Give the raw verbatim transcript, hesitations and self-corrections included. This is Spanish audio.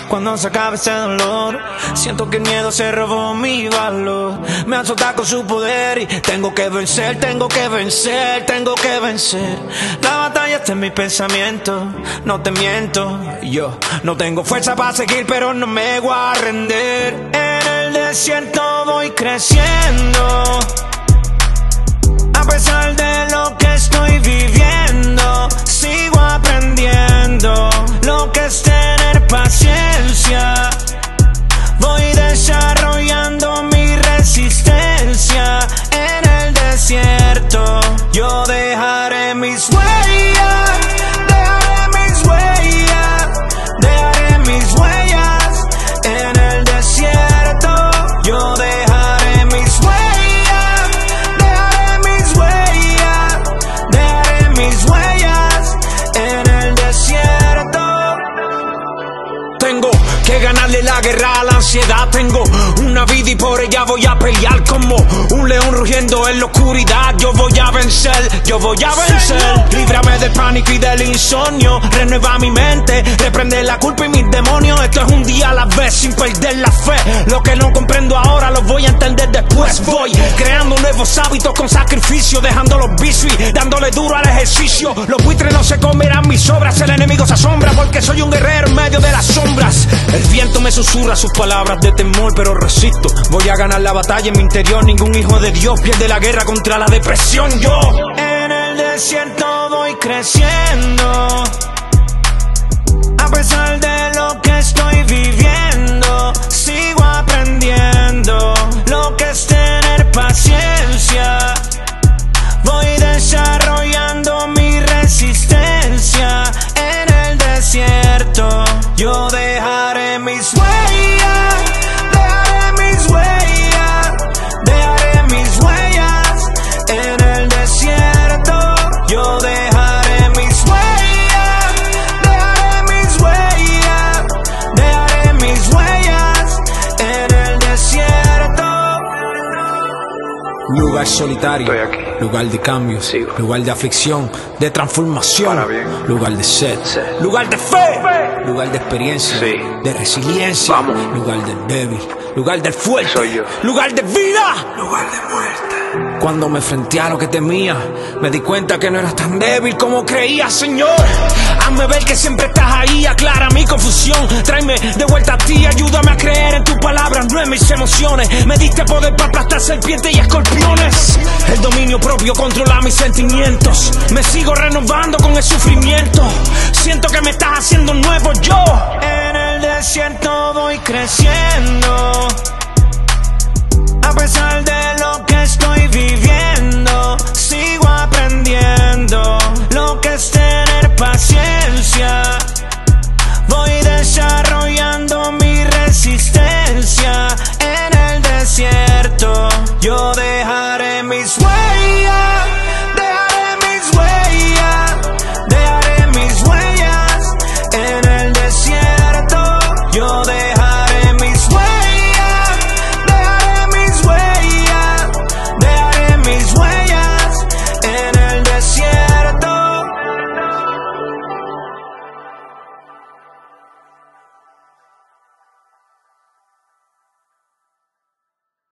Cuando se acabe ese dolor, siento que el miedo se robó mi valor. Me azota con su poder y tengo que vencer, tengo que vencer, tengo que vencer. La batalla está en mis pensamientos, no te miento. Yo no tengo fuerza para seguir, pero no me voy a render. En el desierto voy creciendo, a pesar de lo que estoy viviendo. Sigo aprendiendo lo que es tener paciencia. Voy desarrollando mi resistencia. En el desierto yo dejaré mis huellas, dejaré mis huellas, dejaré mis huellas. En el desierto yo dejaré mis huellas, dejaré mis huellas, dejaré mis huellas. En el desierto tengo que ganarle la guerra a la ansiedad. Tengo una vida y por ella voy a pelear como un león rugiendo en la oscuridad. Yo voy a vencer, yo voy a vencer. Líbrame del pánico y del insomnio. Renueva mi mente, reprende la culpa y mis demonios. Esto es un día a la vez sin perder la fe. Lo que no comprendo ahora lo voy a entender después. Voy creando nuevos hábitos con sacrificio, dejando los vicios y dándole duro al ejercicio. Los buitres no se comerán mis obras. El enemigo se asombra porque soy un guerrero en medio de las sombras. El viento me susurra sus palabras de temor, pero resisto. Voy a ganar la batalla en mi interior. Ningún hijo de Dios pierde la guerra contra la depresión. Yo en el desierto voy creciendo, a pesar de lo que estoy viviendo. Sigo aprendiendo lo que es tener paciencia. Voy desarrollando mi resistencia. En el desierto yo dejaré mis huellas, dejaré mis huellas, dejaré mis huellas. En el desierto yo dejaré mis huellas, dejaré mis huellas, dejaré mis huellas. En el desierto. Lugar solitario, lugar de cambio, sigo. Lugar de aflicción, de transformación, lugar de sed, sed, lugar de fe, fe. Lugar de experiencia, sí. De resiliencia. Vamos. Lugar del débil, lugar del fuerte, soy yo. Lugar de vida, lugar de muerte. Cuando me enfrenté a lo que temía, me di cuenta que no eras tan débil como creía, Señor. Hazme ver que siempre estás ahí, aclara mi confusión. Tráeme de vuelta a ti, ayúdame a creer en tus palabras, no en mis emociones. Me diste poder para aplastar serpientes y escorpiones. El dominio propio controla mis sentimientos. Me sigo renovando con el sufrimiento. Siento que me estás haciendo nuevo